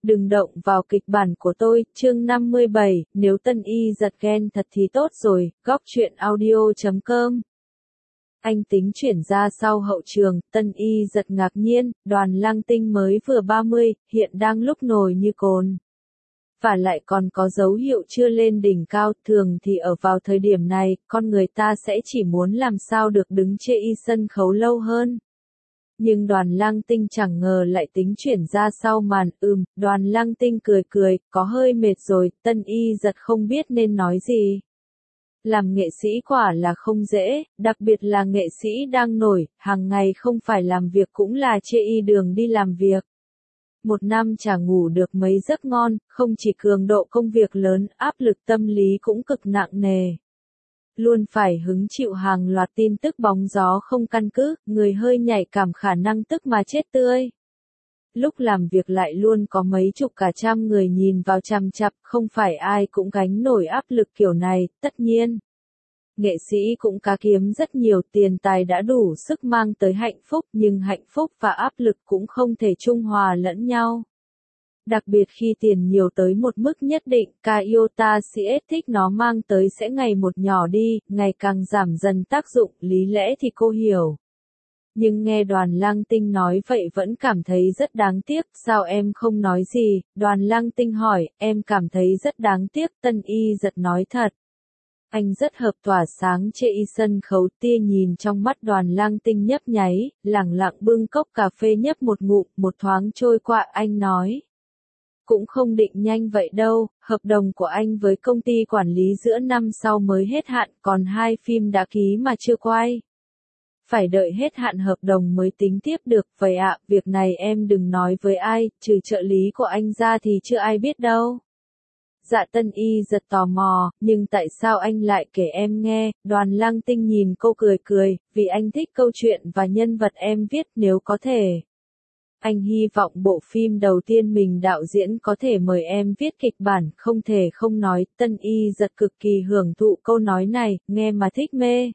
Đừng động vào kịch bản của tôi, chương 57, nếu Tân Y giật ghen thật thì tốt rồi, góc truyện audio.com. Anh tính chuyển ra sau hậu trường, Tân Y giật ngạc nhiên, Đoàn Lang Tinh mới vừa 30, hiện đang lúc nổi như cồn. Và lại còn có dấu hiệu chưa lên đỉnh cao, thường thì ở vào thời điểm này, con người ta sẽ chỉ muốn làm sao được đứng chê y sân khấu lâu hơn. Nhưng Đoàn Lang Tinh chẳng ngờ lại tính chuyển ra sau màn, Đoàn Lang Tinh cười cười, có hơi mệt rồi, Tân Y giật không biết nên nói gì. Làm nghệ sĩ quả là không dễ, đặc biệt là nghệ sĩ đang nổi, hàng ngày không phải làm việc cũng là chê y đường đi làm việc. Một năm chả ngủ được mấy giấc ngon, không chỉ cường độ công việc lớn, áp lực tâm lý cũng cực nặng nề. Luôn phải hứng chịu hàng loạt tin tức bóng gió không căn cứ, người hơi nhạy cảm khả năng tức mà chết tươi. Lúc làm việc lại luôn có mấy chục cả trăm người nhìn vào chằm chặp, không phải ai cũng gánh nổi áp lực kiểu này, tất nhiên. Nghệ sĩ cũng cá kiếm rất nhiều, tiền tài đã đủ sức mang tới hạnh phúc, nhưng hạnh phúc và áp lực cũng không thể trung hòa lẫn nhau. Đặc biệt khi tiền nhiều tới một mức nhất định, Iota CS thích nó mang tới sẽ ngày một nhỏ đi, ngày càng giảm dần tác dụng, lý lẽ thì cô hiểu. Nhưng nghe Đoàn Lang Tinh nói vậy vẫn cảm thấy rất đáng tiếc, sao em không nói gì, Đoàn Lang Tinh hỏi, em cảm thấy rất đáng tiếc, Tân Y giật nói thật. Anh rất hợp tỏa sáng chê y sân khấu, tia nhìn trong mắt Đoàn Lang Tinh nhấp nháy, lẳng lặng bưng cốc cà phê nhấp một ngụm, một thoáng trôi qua, anh nói. Cũng không định nhanh vậy đâu, hợp đồng của anh với công ty quản lý giữa năm sau mới hết hạn, còn 2 phim đã ký mà chưa quay. Phải đợi hết hạn hợp đồng mới tính tiếp được, vậy ạ, việc này em đừng nói với ai, trừ trợ lý của anh ra thì chưa ai biết đâu. Dạ Tân Y giật tò mò, nhưng tại sao anh lại kể em nghe, Đoàn Lang Tinh nhìn cô cười cười, vì anh thích câu chuyện và nhân vật em viết nếu có thể. Anh hy vọng bộ phim đầu tiên mình đạo diễn có thể mời em viết kịch bản, không thể không nói, Tân Y giật cực kỳ hưởng thụ câu nói này, nghe mà thích mê.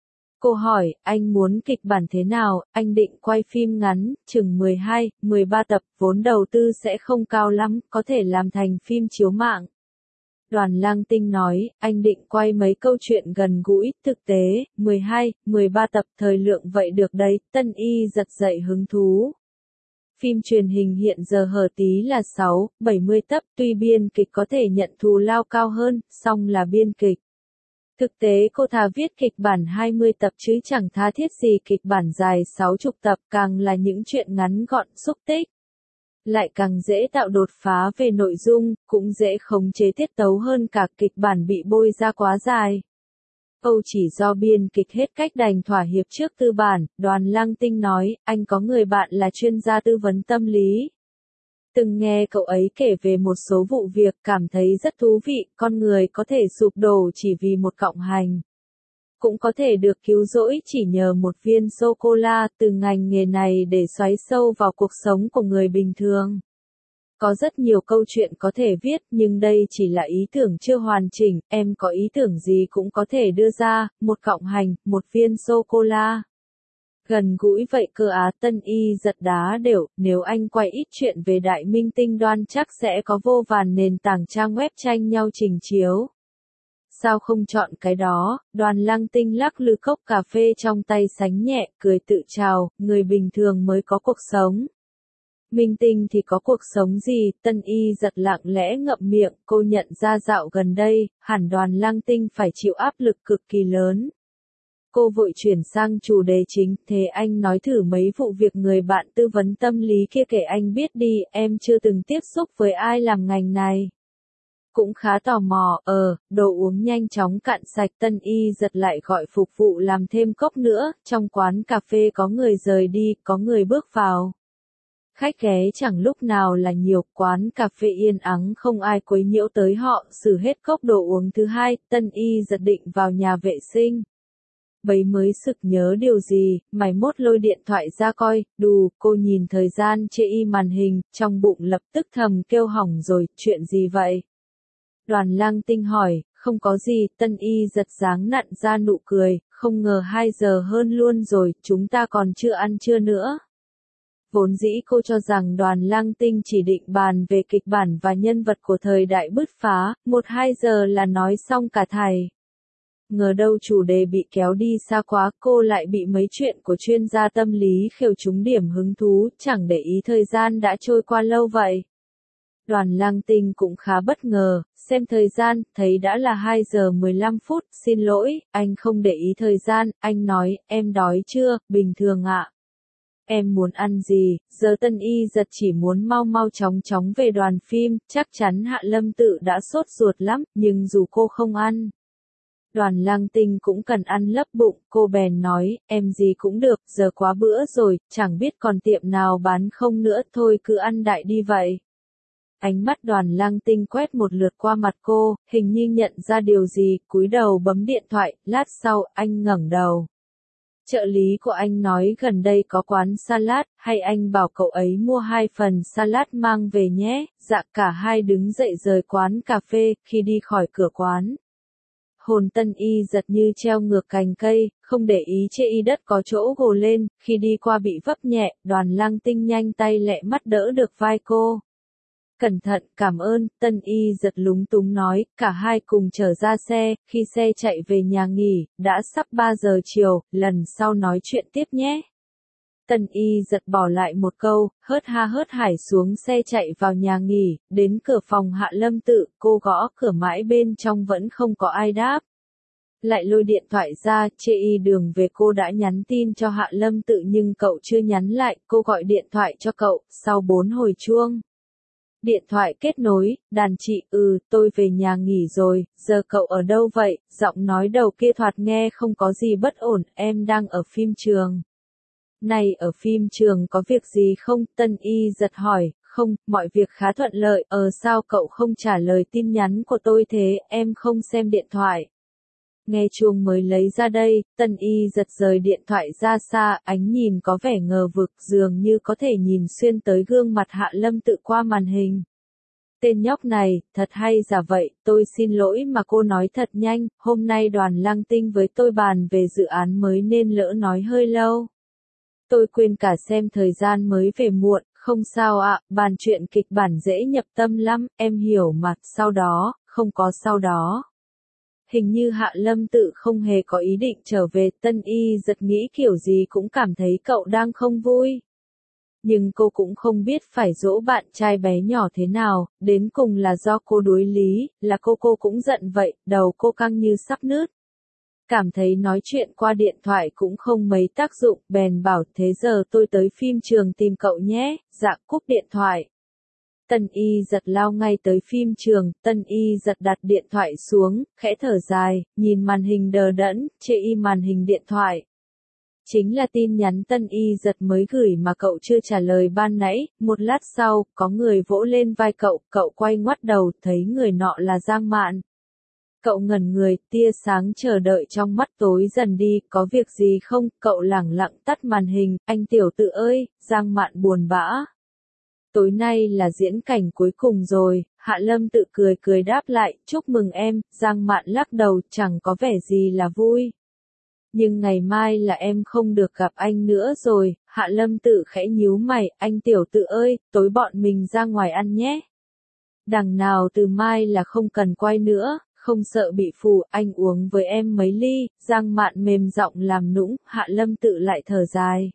Cô hỏi, anh muốn kịch bản thế nào, anh định quay phim ngắn, chừng 12, 13 tập, vốn đầu tư sẽ không cao lắm, có thể làm thành phim chiếu mạng. Đoàn Lang Tinh nói, anh định quay mấy câu chuyện gần gũi, thực tế, 12, 13 tập thời lượng vậy được đấy, Tân Y giật dậy hứng thú. Phim truyền hình hiện giờ hở tí là 6, 70 tập, tuy biên kịch có thể nhận thù lao cao hơn, song là biên kịch. Thực tế cô thà viết kịch bản 20 tập chứ chẳng tha thiết gì kịch bản dài 60 tập, càng là những chuyện ngắn gọn xúc tích. Lại càng dễ tạo đột phá về nội dung, cũng dễ khống chế tiết tấu hơn cả kịch bản bị bôi ra quá dài. Âu chỉ do biên kịch hết cách đành thỏa hiệp trước tư bản, Đoàn Lang Tinh nói, anh có người bạn là chuyên gia tư vấn tâm lý. Từng nghe cậu ấy kể về một số vụ việc, cảm thấy rất thú vị, con người có thể sụp đổ chỉ vì một cọng hành. Cũng có thể được cứu rỗi chỉ nhờ một viên sô-cô-la, từ ngành nghề này để xoáy sâu vào cuộc sống của người bình thường. Có rất nhiều câu chuyện có thể viết, nhưng đây chỉ là ý tưởng chưa hoàn chỉnh, em có ý tưởng gì cũng có thể đưa ra, một cọng hành, một viên sô-cô-la. Gần gũi vậy cơ á, Tân Y giật đá đều, nếu anh quay ít chuyện về đại minh tinh đoan chắc sẽ có vô vàn nền tảng trang web tranh nhau trình chiếu. Sao không chọn cái đó, Đoàn Lang Tinh lắc lư cốc cà phê trong tay sánh nhẹ, cười tự chào, người bình thường mới có cuộc sống. Minh tinh thì có cuộc sống gì, Tân Y giật lặng lẽ ngậm miệng, cô nhận ra dạo gần đây, hẳn Đoàn Lang Tinh phải chịu áp lực cực kỳ lớn. Cô vội chuyển sang chủ đề chính, thế anh nói thử mấy vụ việc người bạn tư vấn tâm lý kia kể anh biết đi, em chưa từng tiếp xúc với ai làm ngành này. Cũng khá tò mò, đồ uống nhanh chóng cạn sạch, Tân Y giật lại gọi phục vụ làm thêm cốc nữa, trong quán cà phê có người rời đi, có người bước vào. Khách ghé chẳng lúc nào là nhiều, quán cà phê yên ắng không ai quấy nhiễu tới họ, xử hết cốc đồ uống thứ hai, Tân Y giật định vào nhà vệ sinh. Bấy mới sực nhớ điều gì, mày mốt lôi điện thoại ra coi, đù, cô nhìn thời gian chê y màn hình, trong bụng lập tức thầm kêu hỏng rồi, chuyện gì vậy? Đoàn Lang Tinh hỏi, không có gì, Tân Y giật dáng nặn ra nụ cười, không ngờ 2 giờ hơn luôn rồi, chúng ta còn chưa ăn trưa nữa. Vốn dĩ cô cho rằng Đoàn Lang Tinh chỉ định bàn về kịch bản và nhân vật của thời đại bứt phá, 1-2 giờ là nói xong cả thảy. Ngờ đâu chủ đề bị kéo đi xa quá, cô lại bị mấy chuyện của chuyên gia tâm lý khều trúng điểm hứng thú, chẳng để ý thời gian đã trôi qua lâu vậy. Đoàn Lang Tinh cũng khá bất ngờ, xem thời gian, thấy đã là 2 giờ 15 phút, xin lỗi, anh không để ý thời gian, anh nói, em đói chưa, bình thường ạ. Em muốn ăn gì, giờ Tân Y Giật chỉ muốn mau mau chóng chóng về đoàn phim, chắc chắn Hạ Lâm Tự đã sốt ruột lắm, nhưng dù cô không ăn. Đoàn Lang Tinh cũng cần ăn lấp bụng, cô bèn nói, em gì cũng được, giờ quá bữa rồi, chẳng biết còn tiệm nào bán không nữa, thôi cứ ăn đại đi vậy. Ánh mắt Đoàn Lang Tinh quét một lượt qua mặt cô, hình như nhận ra điều gì, cúi đầu bấm điện thoại, lát sau, anh ngẩng đầu. Trợ lý của anh nói gần đây có quán salad, hay anh bảo cậu ấy mua 2 phần salad mang về nhé, dạ cả hai đứng dậy rời quán cà phê, khi đi khỏi cửa quán. Hồn Tân Y Giật như treo ngược cành cây, không để ý chê y đất có chỗ gồ lên, khi đi qua bị vấp nhẹ, Đoàn Lang Tinh nhanh tay lẹ mắt đỡ được vai cô. Cẩn thận, cảm ơn, Tân Y Giật lúng túng nói, cả hai cùng trở ra xe, khi xe chạy về nhà nghỉ, đã sắp 3 giờ chiều, lần sau nói chuyện tiếp nhé. Tân Y Giật bỏ lại một câu, hớt ha hớt hải xuống xe chạy vào nhà nghỉ, đến cửa phòng Hạ Lâm Tự, cô gõ cửa mãi bên trong vẫn không có ai đáp. Lại lôi điện thoại ra, chê y đường về cô đã nhắn tin cho Hạ Lâm Tự nhưng cậu chưa nhắn lại, cô gọi điện thoại cho cậu, sau 4 hồi chuông. Điện thoại kết nối, đàn chị, tôi về nhà nghỉ rồi, giờ cậu ở đâu vậy, giọng nói đầu kia thoạt nghe không có gì bất ổn, em đang ở phim trường. Này ở phim trường có việc gì không, Tân Y Giật hỏi, không, mọi việc khá thuận lợi, sao cậu không trả lời tin nhắn của tôi thế, em không xem điện thoại. Nghe chuông mới lấy ra đây, Tân Y Giật rời điện thoại ra xa, ánh nhìn có vẻ ngờ vực, dường như có thể nhìn xuyên tới gương mặt Hạ Lâm Tự qua màn hình. Tên nhóc này, thật hay giả vậy, tôi xin lỗi mà cô nói thật nhanh, hôm nay Đoàn Lang Tinh với tôi bàn về dự án mới nên lỡ nói hơi lâu. Tôi quên cả xem thời gian mới về muộn, không sao ạ, bàn chuyện kịch bản dễ nhập tâm lắm, em hiểu mà, sau đó, không có sau đó. Hình như Hạ Lâm Tự không hề có ý định trở về, Tân Y Giật nghĩ kiểu gì cũng cảm thấy cậu đang không vui. Nhưng cô cũng không biết phải dỗ bạn trai bé nhỏ thế nào, đến cùng là do cô đuối lý, là cô cũng giận vậy, đầu cô căng như sắp nứt. Cảm thấy nói chuyện qua điện thoại cũng không mấy tác dụng, bèn bảo thế giờ tôi tới phim trường tìm cậu nhé, dạ cúp điện thoại. Tân Y Giật lao ngay tới phim trường, Tân Y Giật đặt điện thoại xuống, khẽ thở dài, nhìn màn hình đờ đẫn, chê y màn hình điện thoại. Chính là tin nhắn Tân Y Giật mới gửi mà cậu chưa trả lời ban nãy, một lát sau, có người vỗ lên vai cậu quay ngoắt đầu, thấy người nọ là Giang Mạn. Cậu ngẩn người, tia sáng chờ đợi trong mắt tối dần đi, có việc gì không, cậu lẳng lặng tắt màn hình, anh tiểu tự ơi, Giang Mạn buồn bã. Tối nay là diễn cảnh cuối cùng rồi, Hạ Lâm Tự cười đáp lại, chúc mừng em, Giang Mạn lắc đầu, chẳng có vẻ gì là vui. Nhưng ngày mai là em không được gặp anh nữa rồi, Hạ Lâm Tự khẽ nhíu mày, anh tiểu tự ơi, tối bọn mình ra ngoài ăn nhé. Đằng nào từ mai là không cần quay nữa, không sợ bị phù, anh uống với em mấy ly, Giang Mạn mềm giọng làm nũng, Hạ Lâm Tự lại thở dài.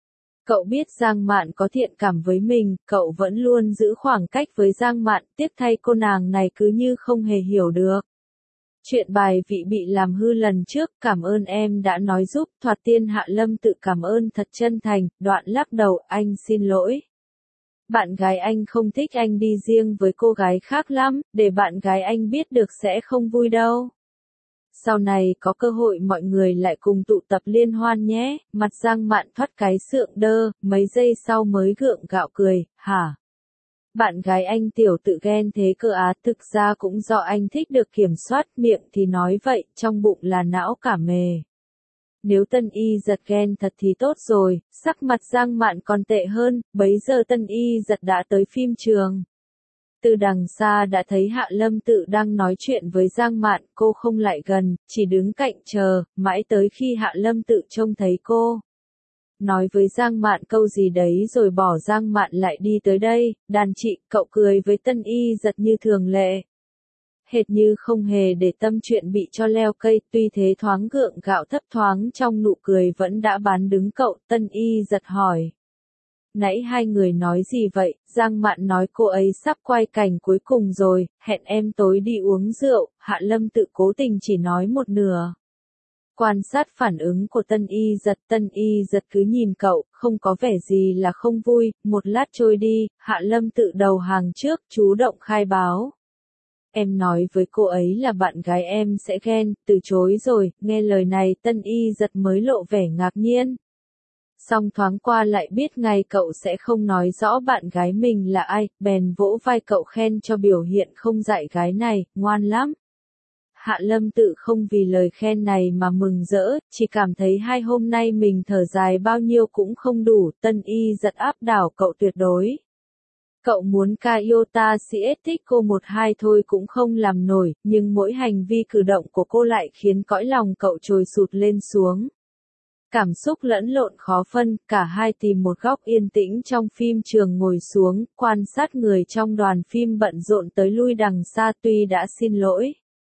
Cậu biết Giang Mạn có thiện cảm với mình, cậu vẫn luôn giữ khoảng cách với Giang Mạn, tiếc thay cô nàng này cứ như không hề hiểu được. Chuyện bài vị bị làm hư lần trước, cảm ơn em đã nói giúp, thoạt tiên Hạ Lâm Tự cảm ơn thật chân thành, đoạn lắc đầu, anh xin lỗi. Bạn gái anh không thích anh đi riêng với cô gái khác lắm, để bạn gái anh biết được sẽ không vui đâu. Sau này có cơ hội mọi người lại cùng tụ tập liên hoan nhé, mặt Giang Mạn thoát cái sượng đơ, mấy giây sau mới gượng gạo cười, hả? Bạn gái anh tiểu tự ghen thế cơ á, thực ra cũng do anh thích được kiểm soát, miệng thì nói vậy, trong bụng là não cả mề. Nếu Tân Y Giật ghen thật thì tốt rồi, sắc mặt Giang Mạn còn tệ hơn, bấy giờ Tân Y Giật đã tới phim trường. Từ đằng xa đã thấy Hạ Lâm Tự đang nói chuyện với Giang Mạn, cô không lại gần, chỉ đứng cạnh chờ, mãi tới khi Hạ Lâm Tự trông thấy cô. nói với Giang Mạn câu gì đấy rồi bỏ Giang Mạn lại đi tới đây, đàn chị, cậu cười với Tân Y Giật như thường lệ. Hệt như không hề để tâm chuyện bị cho leo cây, tuy thế thoáng gượng gạo thấp thoáng trong nụ cười vẫn đã bán đứng cậu, Tân Y Giật hỏi. Nãy hai người nói gì vậy? Giang Mạn nói cô ấy sắp quay cảnh cuối cùng rồi, hẹn em tối đi uống rượu, Hạ Lâm Tự cố tình chỉ nói một nửa. Quan sát phản ứng của Tân Y Giật cứ nhìn cậu, không có vẻ gì là không vui, một lát trôi đi, Hạ Lâm Tự đầu hàng trước, chủ động khai báo. Em nói với cô ấy là bạn gái em sẽ ghen, từ chối rồi, nghe lời này Tân Y Giật mới lộ vẻ ngạc nhiên. Xong thoáng qua lại biết ngay cậu sẽ không nói rõ bạn gái mình là ai, bèn vỗ vai cậu khen cho biểu hiện không dạy gái này, ngoan lắm. Hạ Lâm Tự không vì lời khen này mà mừng rỡ, chỉ cảm thấy hai hôm nay mình thở dài bao nhiêu cũng không đủ, Tân Y Giật áp đảo cậu tuyệt đối. Cậu muốn Kyota thích cô 1-2 thôi cũng không làm nổi, nhưng mỗi hành vi cử động của cô lại khiến cõi lòng cậu trồi sụt lên xuống. Cảm xúc lẫn lộn khó phân, cả hai tìm một góc yên tĩnh trong phim trường ngồi xuống, quan sát người trong đoàn phim bận rộn tới lui đằng xa tuy đã xin lỗi.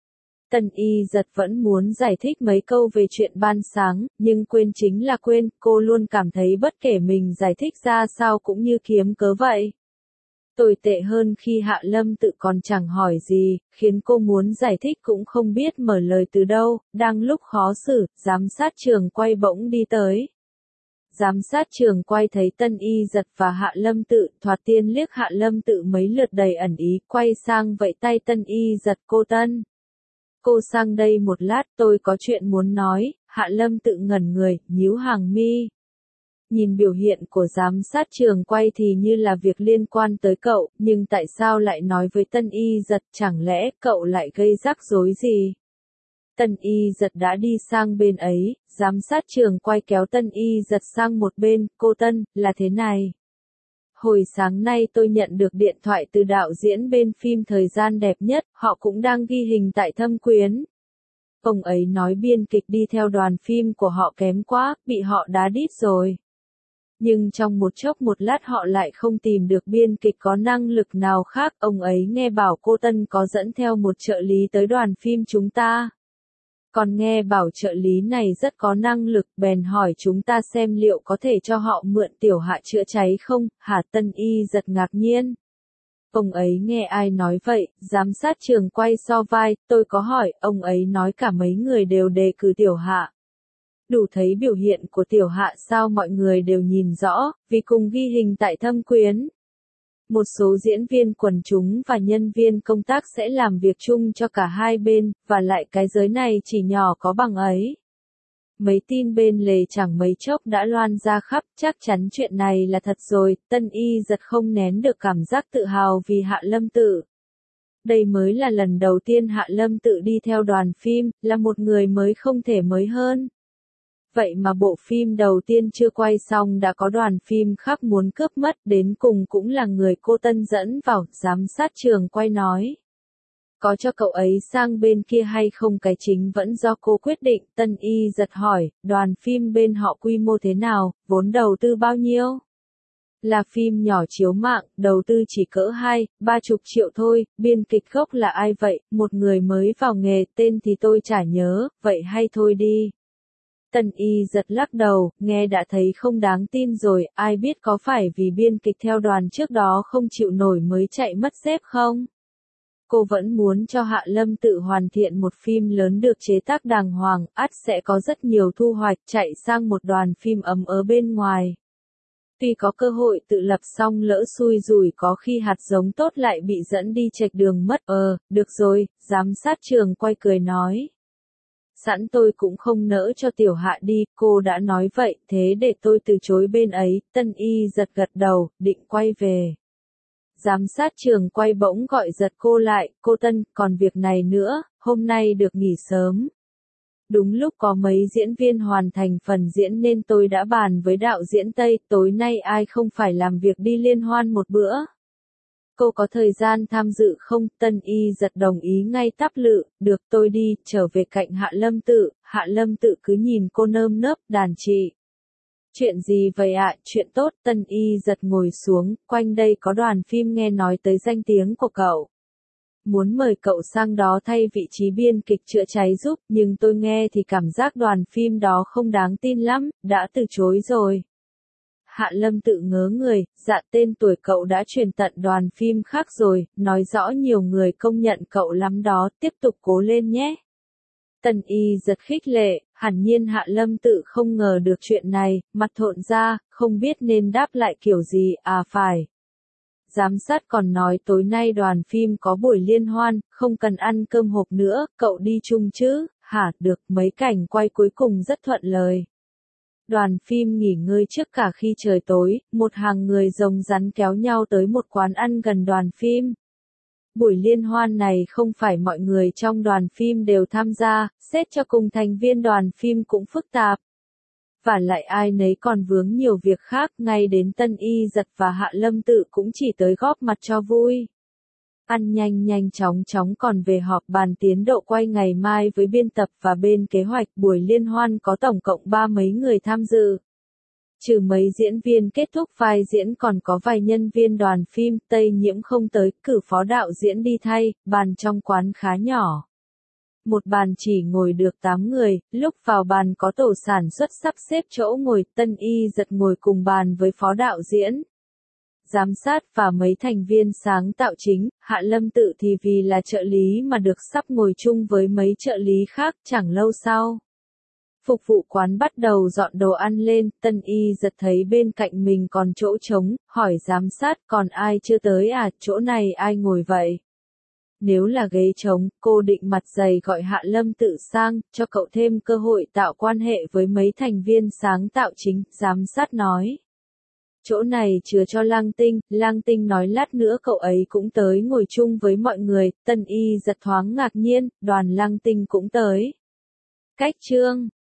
Tân Y Giật vẫn muốn giải thích mấy câu về chuyện ban sáng, nhưng quên chính là quên, cô luôn cảm thấy bất kể mình giải thích ra sao cũng như kiếm cớ vậy. Tồi tệ hơn khi Hạ Lâm Tự còn chẳng hỏi gì, khiến cô muốn giải thích cũng không biết mở lời từ đâu, đang lúc khó xử, giám sát trường quay bỗng đi tới. Giám sát trường quay thấy Tân Y Giật và Hạ Lâm Tự, thoạt tiên liếc Hạ Lâm Tự mấy lượt đầy ẩn ý, quay sang vẫy tay Tân Y Giật, cô Tân. Cô sang đây một lát, tôi có chuyện muốn nói, Hạ Lâm Tự ngẩn người, nhíu hàng mi. Nhìn biểu hiện của giám sát trường quay thì như là việc liên quan tới cậu, nhưng tại sao lại nói với Tân Y Giật, chẳng lẽ cậu lại gây rắc rối gì? Tân Y Giật đã đi sang bên ấy, giám sát trường quay kéo Tân Y Giật sang một bên, cô Tân, là thế này. Hồi sáng nay tôi nhận được điện thoại từ đạo diễn bên phim Thời gian đẹp nhất, họ cũng đang ghi hình tại Thâm Quyến. Ông ấy nói biên kịch đi theo đoàn phim của họ kém quá, bị họ đá đít rồi. Nhưng trong một chốc một lát họ lại không tìm được biên kịch có năng lực nào khác, ông ấy nghe bảo cô Tân có dẫn theo một trợ lý tới đoàn phim chúng ta. Còn nghe bảo trợ lý này rất có năng lực, bèn hỏi chúng ta xem liệu có thể cho họ mượn tiểu Hạ chữa cháy không, hả? Tân Y Giật ngạc nhiên. Ông ấy nghe ai nói vậy, giám sát trường quay so vai, tôi có hỏi, ông ấy nói cả mấy người đều đề cử tiểu Hạ. Đủ thấy biểu hiện của tiểu Hạ sao mọi người đều nhìn rõ, vì cùng ghi hình tại Thâm Quyến. Một số diễn viên quần chúng và nhân viên công tác sẽ làm việc chung cho cả hai bên, và lại cái giới này chỉ nhỏ có bằng ấy. Mấy tin bên lề chẳng mấy chốc đã loan ra khắp, chắc chắn chuyện này là thật rồi, Tân Y Giật không nén được cảm giác tự hào vì Hạ Lâm Tự. Đây mới là lần đầu tiên Hạ Lâm Tự đi theo đoàn phim, là một người mới không thể mới hơn. Vậy mà bộ phim đầu tiên chưa quay xong đã có đoàn phim khác muốn cướp mất, đến cùng cũng là người cô Tân dẫn vào, giám sát trường quay nói. Có cho cậu ấy sang bên kia hay không cái chính vẫn do cô quyết định, Tân Y Giật hỏi, đoàn phim bên họ quy mô thế nào, vốn đầu tư bao nhiêu? Là phim nhỏ chiếu mạng, đầu tư chỉ cỡ 20-30 triệu thôi, biên kịch gốc là ai vậy, một người mới vào nghề, tên thì tôi chả nhớ, vậy hay thôi đi. Tân Y Giật lắc đầu, nghe đã thấy không đáng tin rồi, ai biết có phải vì biên kịch theo đoàn trước đó không chịu nổi mới chạy mất xếp không? Cô vẫn muốn cho Hạ Lâm Tự hoàn thiện một phim lớn được chế tác đàng hoàng, ắt sẽ có rất nhiều thu hoạch, chạy sang một đoàn phim ấm ở bên ngoài. Tuy có cơ hội tự lập xong lỡ xui rủi có khi hạt giống tốt lại bị dẫn đi chệch đường mất, được rồi, giám sát trường quay cười nói. Sẵn tôi cũng không nỡ cho tiểu Hạ đi, cô đã nói vậy, thế để tôi từ chối bên ấy, Tân Y Giật gật đầu, định quay về. Giám sát trường quay bỗng gọi giật cô lại, cô Tân, còn việc này nữa, hôm nay được nghỉ sớm. Đúng lúc có mấy diễn viên hoàn thành phần diễn nên tôi đã bàn với đạo diễn Tây, tối nay ai không phải làm việc đi liên hoan một bữa. Cô có thời gian tham dự không? Tân Y Giật đồng ý ngay tắp lự, được tôi đi, trở về cạnh Hạ Lâm Tự, Hạ Lâm Tự cứ nhìn cô nơm nớp, đàn chị. Chuyện gì vậy ạ? Chuyện tốt. Tân Y giật ngồi xuống, quanh đây có đoàn phim nghe nói tới danh tiếng của cậu. Muốn mời cậu sang đó thay vị trí biên kịch chữa cháy giúp, nhưng tôi nghe thì cảm giác đoàn phim đó không đáng tin lắm, đã từ chối rồi. Hạ Lâm tự ngớ người, dạ tên tuổi cậu đã truyền tận đoàn phim khác rồi, nói rõ nhiều người công nhận cậu lắm đó, tiếp tục cố lên nhé. Tân Y giật khích lệ, hẳn nhiên Hạ Lâm tự không ngờ được chuyện này, mặt thộn ra, không biết nên đáp lại kiểu gì, à phải. Giám sát còn nói tối nay đoàn phim có buổi liên hoan, không cần ăn cơm hộp nữa, cậu đi chung chứ, hả, được, mấy cảnh quay cuối cùng rất thuận lời. Đoàn phim nghỉ ngơi trước cả khi trời tối, một hàng người rồng rắn kéo nhau tới một quán ăn gần đoàn phim. Buổi liên hoan này không phải mọi người trong đoàn phim đều tham gia, xét cho cùng thành viên đoàn phim cũng phức tạp. Và lại ai nấy còn vướng nhiều việc khác, ngay đến Tân Y giật và Hạ Lâm tự cũng chỉ tới góp mặt cho vui. Ăn nhanh chóng còn về họp bàn tiến độ quay ngày mai với biên tập và bên kế hoạch. Buổi liên hoan có tổng cộng 30 mấy người tham dự. Trừ mấy diễn viên kết thúc vai diễn còn có vài nhân viên đoàn phim. Tây Nhiễm không tới, cử phó đạo diễn đi thay, bàn trong quán khá nhỏ. Một bàn chỉ ngồi được 8 người, lúc vào bàn có tổ sản xuất sắp xếp chỗ ngồi. Tân Y giật ngồi cùng bàn với phó đạo diễn, giám sát và mấy thành viên sáng tạo chính. Hạ Lâm tự thì vì là trợ lý mà được sắp ngồi chung với mấy trợ lý khác. Chẳng lâu sau, phục vụ quán bắt đầu dọn đồ ăn lên. Tân Y giật thấy bên cạnh mình còn chỗ trống, hỏi giám sát còn ai chưa tới à, chỗ này ai ngồi vậy? Nếu là ghế trống, cô định mặt dày gọi Hạ Lâm tự sang, cho cậu thêm cơ hội tạo quan hệ với mấy thành viên sáng tạo chính. Giám sát nói, chỗ này chứa cho Lang Tinh nói lát nữa cậu ấy cũng tới ngồi chung với mọi người. Tân Y giật thoáng ngạc nhiên, đoàn Lang Tinh cũng tới. Cách chương